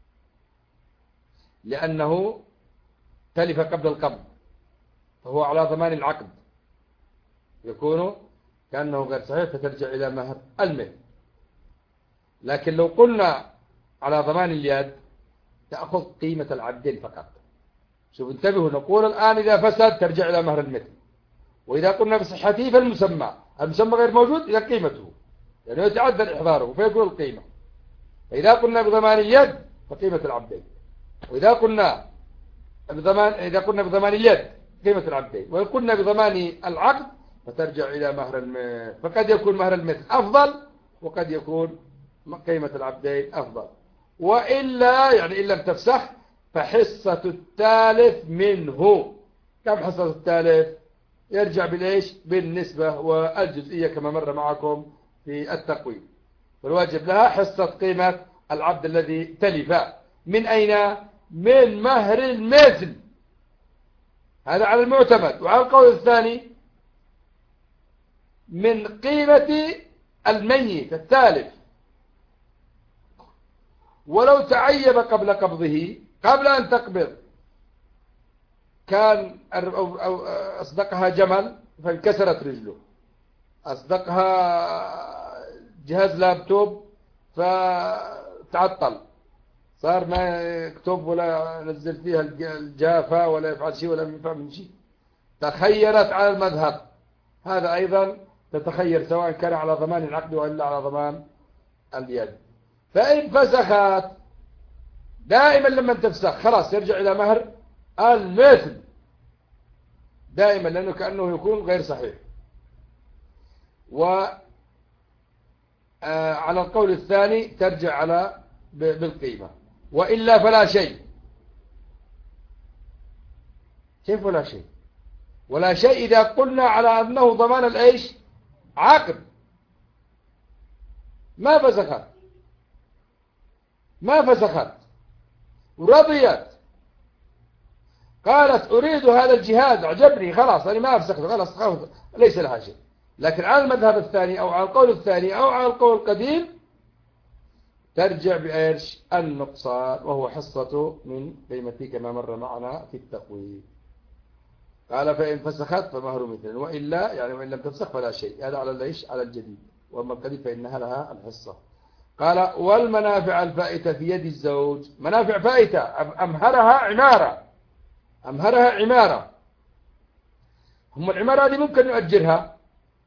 لأنه تلف قبل القبض، فهو على ضمان العقد، يكون كأنه غير صحيح فترجع إلى مهر المثل. لكن لو قلنا على ضمان اليد تأخذ قيمة العبدين فقط. شوف انتبهوا، نقول الآن إذا فسد ترجع إلى مهر المثل، وإذا قلنا بصحته فالمسمى غير موجود إلى قيمته، يعني يتعذر إحضاره فيكون القيمة. فإذا قلنا بضمان اليد فقيمة العبدين، وإذا قلنا بضمان اليد قيمة العبدين، وإذا قلنا بضمان العقد فترجع إلى مهر المثل. فقد يكون مهر المثل أفضل وقد يكون قيمة العبدين أفضل. وإلا يعني إن لم تفسخ فحصة التالف منه. كم حصة التالف؟ يرجع بالإيش؟ بالنسبة والجزئية كما مر معكم في التقويم. فالواجب لها حصة قيمة العبد الذي تلف. من أين؟ من مهر المثل، هذا على المعتمد. وعلى القول الثاني من قيمة الميت التالف، ولو تعيب قبل قبضه، قبل أن تقبض كان أو أصدقها جمل فانكسرت رجله، أصدقها جهاز لابتوب فتعطل، صار ما يكتب ولا ينزل فيها الجافة ولا يفعل شيء ولا ينفع من شيء، تخيرت على المذهب. هذا أيضا تتخير سواء كان على ضمان العقد وإلا على ضمان اليد. فإن فسخت دائما لما تفسخ خلاص يرجع إلى مهر المثل دائما، لأنه كأنه يكون غير صحيح. وعلى القول الثاني ترجع على بالقيمة، وإلا فلا شيء. كيف ولا شيء؟ ولا شيء إذا قلنا على أنه ضمان العيش عقد ما فسخت ورضيت، قالت أريد هذا الجهاد أعجبني خلاص أنا ما أفسخته خلاص ليس لها شيء. لكن على المذهب الثاني أو على القول الثاني أو على القول القديم ترجع بإيش النقصان، وهو حصته من قيمته كما مر معنا في التقويم. قال فإن فسخت فمهر مثل، وإلا يعني وإن لم تفسخ فلا شيء. هذا على ليش على الجديد، وأما القديم فإنها لها الحصة. قال والمنافع الفائتة في يد الزوج، منافع فائتة أمهرها عمارة. هم العمارة هذه ممكن نؤجرها،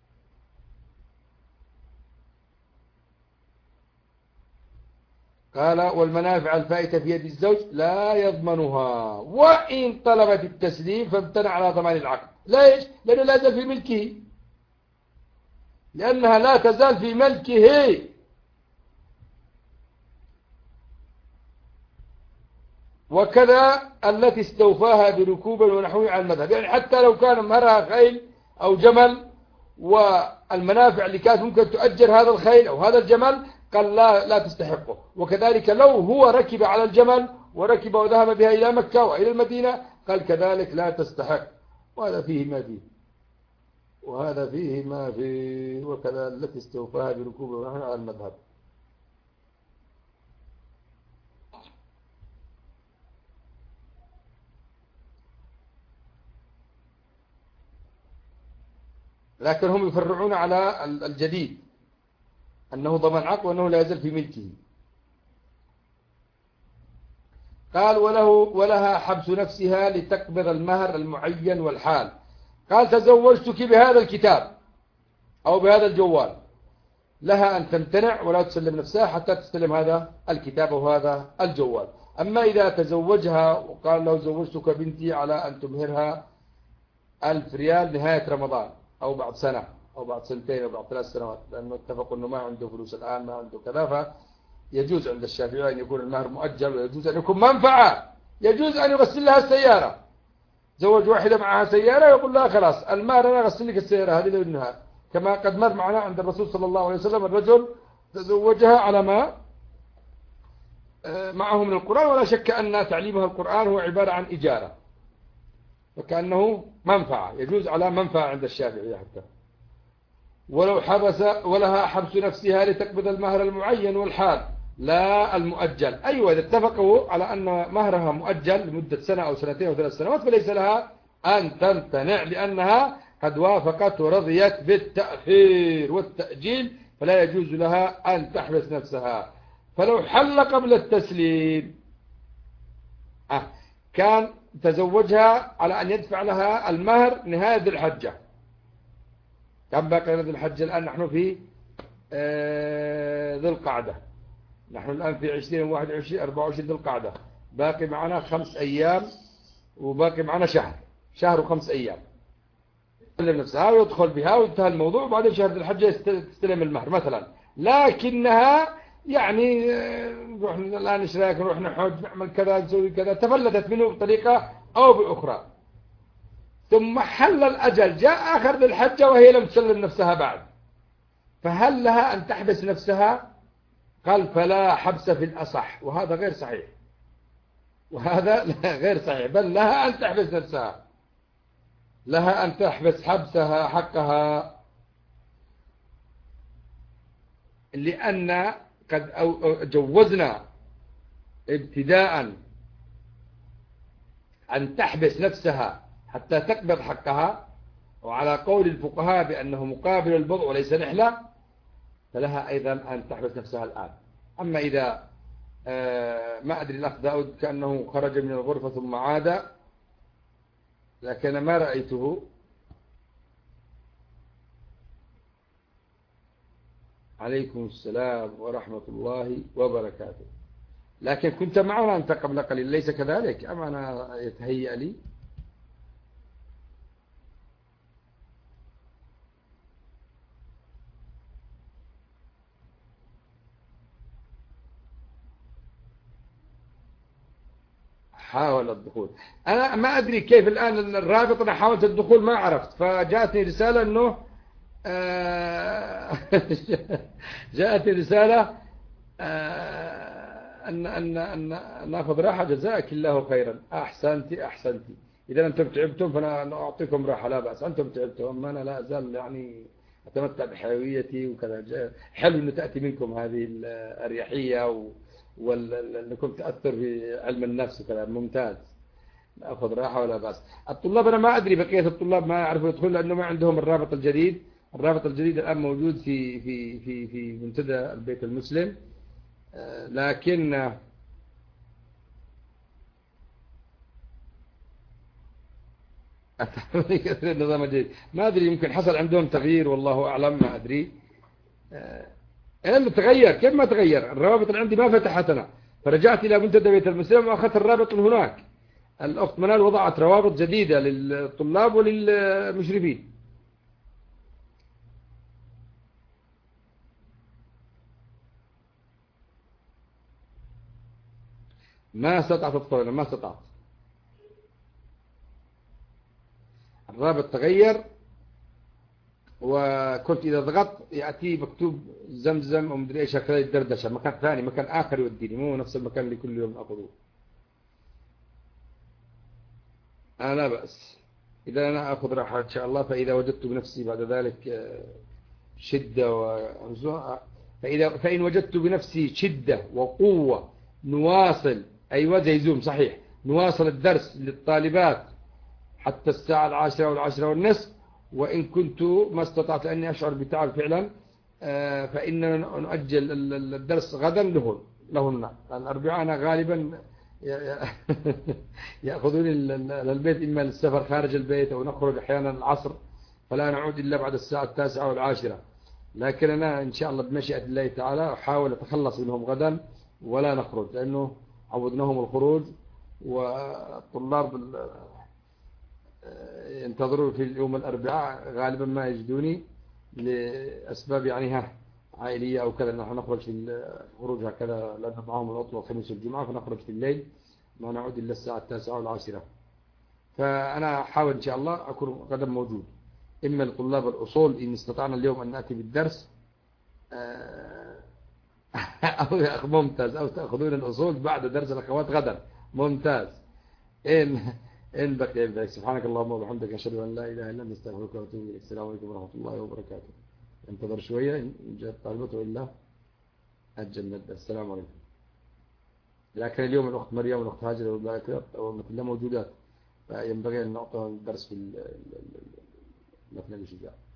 قال والمنافع الفائتة في يد الزوج لا يضمنها، وإن طلبت التسليم فامتنع على ضمان العقد. ليش؟ لأنه لا يزال في ملكه، لأنها لا تزال في ملكه. وكذا التي استوفاها بركوب ونحوه على المذهب، يعني حتى لو كان مهرها خيل أو جمل، والمنافع اللي كانت ممكن تؤجر هذا الخيل أو هذا الجمل قال لا تستحقه. وكذلك لو هو ركب على الجمل وركب وذهب بها إلى مكة وإلى المدينة قال كذلك لا تستحق. وهذا فيه ما فيه وكذا التي استوفاها بركوب ونحوه على المذهب. لكن هم يفرعون على الجديد أنه ضمن عقد وأنه لا يزال في ملكه. قال ولها حبس نفسها لتقبض المهر المعين والحال. قال تزوجتك بهذا الكتاب أو بهذا الجوال، لها أن تمتنع ولا تسلم نفسها حتى تستلم هذا الكتاب وهذا الجوال. أما إذا تزوجها وقال له زوجتك بنتي على أن تمهرها 1000 ريال نهاية رمضان أو بعد سنة أو بعد سنتين أو بعد 3 سنوات، لأنه اتفقوا أنه ما عنده فلوس الآن، ما عنده كذا، فيجوز عند الشافعي أن يكون المهر مؤجل، ويجوز أن يكون منفعة. يجوز أن يغسل لها السيارة، زوج واحدة معها سيارة يقول لها خلاص المهر أنا أغسل لك السيارة هذه للنهار، كما قد مر معنا عند الرسول صلى الله عليه وسلم الرجل تزوجها على ما معه من القرآن، ولا شك أن تعليمها القرآن هو عبارة عن إجارة، وكأنه منفعة، يجوز على منفعة عند الشافعي حتى. ولو حبس ولها حبس نفسها لتقبض المهر المعين والحال لا المؤجل. أيوة إذا اتفقوا على أن مهرها مؤجل لمدة سنة أو سنتين أو 3 سنوات فليس لها أن تمتنع، لأنها قد وافقت ورضيت بالتأخير والتأجيل، فلا يجوز لها أن تحبس نفسها. فلو حل قبل التسليم كان تزوجها على أن يدفع لها المهر نهاية ذي الحجة. كم باقي ذي الحجة الآن؟ نحن في ذي القعدة، نحن الآن في 20 21 24 ذي القعدة، باقي معنا 5 أيام وباقي معنا شهر و5 أيام. تسلم نفسها ويدخل بها وانتهى الموضوع، وبعدين شهر ذي الحجة تستلم المهر مثلا. لكنها يعني نروح الآن إيش رأيك نروح نحج نعمل كذا نسوي كذا، تفلتت منه بطريقة أو بأخرى، ثم حل الأجل جاء آخر ذي الحجة وهي لم تسلم نفسها بعد، فهل لها أن تحبس نفسها؟ قال فلا حبس في الأصح، وهذا غير صحيح، وهذا غير صحيح، بل لها أن تحبس نفسها، لها أن تحبس حبسها حقها، لأن قد جوزنا ابتداء أن تحبس نفسها حتى تقبض حقها، وعلى قول الفقهاء بأنه مقابل البضع وليس نحلة، فلها أيضا أن تحبس نفسها الآن. أما إذا ما أدري الأخ داود كأنه خرج من الغرفة ثم عاد، لكن ما رأيته. عليكم السلام ورحمة الله وبركاته. لكن كنت معنا أنت قبل قليل، ليس كذلك؟ أم أنا يتهيأ لي؟ حاول الدخول، أنا ما أدري كيف الآن الرابط، أنا حاولت الدخول ما عرفت، فجاءتني رسالة أنه جاءتني رسالة أن نأخذ راحة. جزاك الله خيرا، أحسنت. إذا أنتم تعبتم فأنا أعطيكم راحة، لا بأس. أنتم تعبتم، أما أنا لا أزال يعني أتمتع بحيويتي وكذا. حلو أن تأتي منكم هذه الأريحية وأنكم تأثر في علم النفس وكذا، ممتاز. نأخذ راحة ولا بأس. الطلاب أنا ما أدري، بقية الطلاب ما يعرفوا يدخلوا لأنه ما عندهم الرابط الجديد. الرابط الجديد الآن موجود في منتدى البيت المسلم، لكن النظام الجديد ما أدري، يمكن حصل عندهم تغيير، والله أعلم، ما أدري. اللي تغير كيف ما تغير، الروابط اللي عندي ما فتحت أنا، فرجعت إلى منتدى بيت المسلم وأخذت الرابط من هناك. الأخت منال وضعت روابط جديدة للطلاب وللمشرفين. ما استطعت أدخل أنا، ما استطعت. الرابط تغير، وكنت إذا ضغطت يأتي مكتوب زمزم ومدري إيش هكذا الدردشة، مكان ثاني، مكان آخر يوديني، مو نفس المكان اللي كل يوم أخذه. لا بأس. إذا أنا أخذ راحة إن شاء الله، فإذا وجدت بنفسي بعد ذلك شدة فإن وجدت بنفسي شدة وقوة نواصل. أيوة زي زوم، صحيح، نواصل الدرس للطالبات حتى الساعة 10 أو 10:30. وإن كنت ما استطعت أني أشعر بتعب فعلا، فإننا نؤجل الدرس غدا لهن. الأربعاء أنا غالبا يأخذوني للبيت، إما للسفر خارج البيت أو نخرج أحيانا العصر، فلا نعود إلا بعد الساعة 9 أو 10. لكن أنا إن شاء الله بمشيئة الله تعالى أحاول أتخلص منهم غدا ولا نخرج، لأنه عودناهم الخروج، والطلاب ينتظرون في اليوم الأربعاء غالبا ما يجدوني لأسباب يعني عائلية أو كذا. نحن نخرج في الخروج هكذا لأن معهم العطلة الخميس والجمعة، فنخرج في الليل، ما نعود إلا الساعة 9 أو 10. فأنا أحاول إن شاء الله أكون غدا موجود، إما لطلاب الأصول إن استطعنا اليوم أن نأتي بالدرس أو ممتاز، أو تأخذون الأصول بعد درس الأخوات غدا، ممتاز. إن بقي ذلك. سبحانك اللهم وبحمدك، أشهد أن لا إله إلا أنت، أستغفرك وأتوب إليك. السلام عليكم ورحمة الله وبركاته. انتظر شوية إن جاءت طالبته إلا أجل الدرس. السلام عليكم. لكن اليوم الأخت مريم والأخت هاجر والمثل موجودات، فينبغي أن نعطيهم الدرس في مثل الشجاع.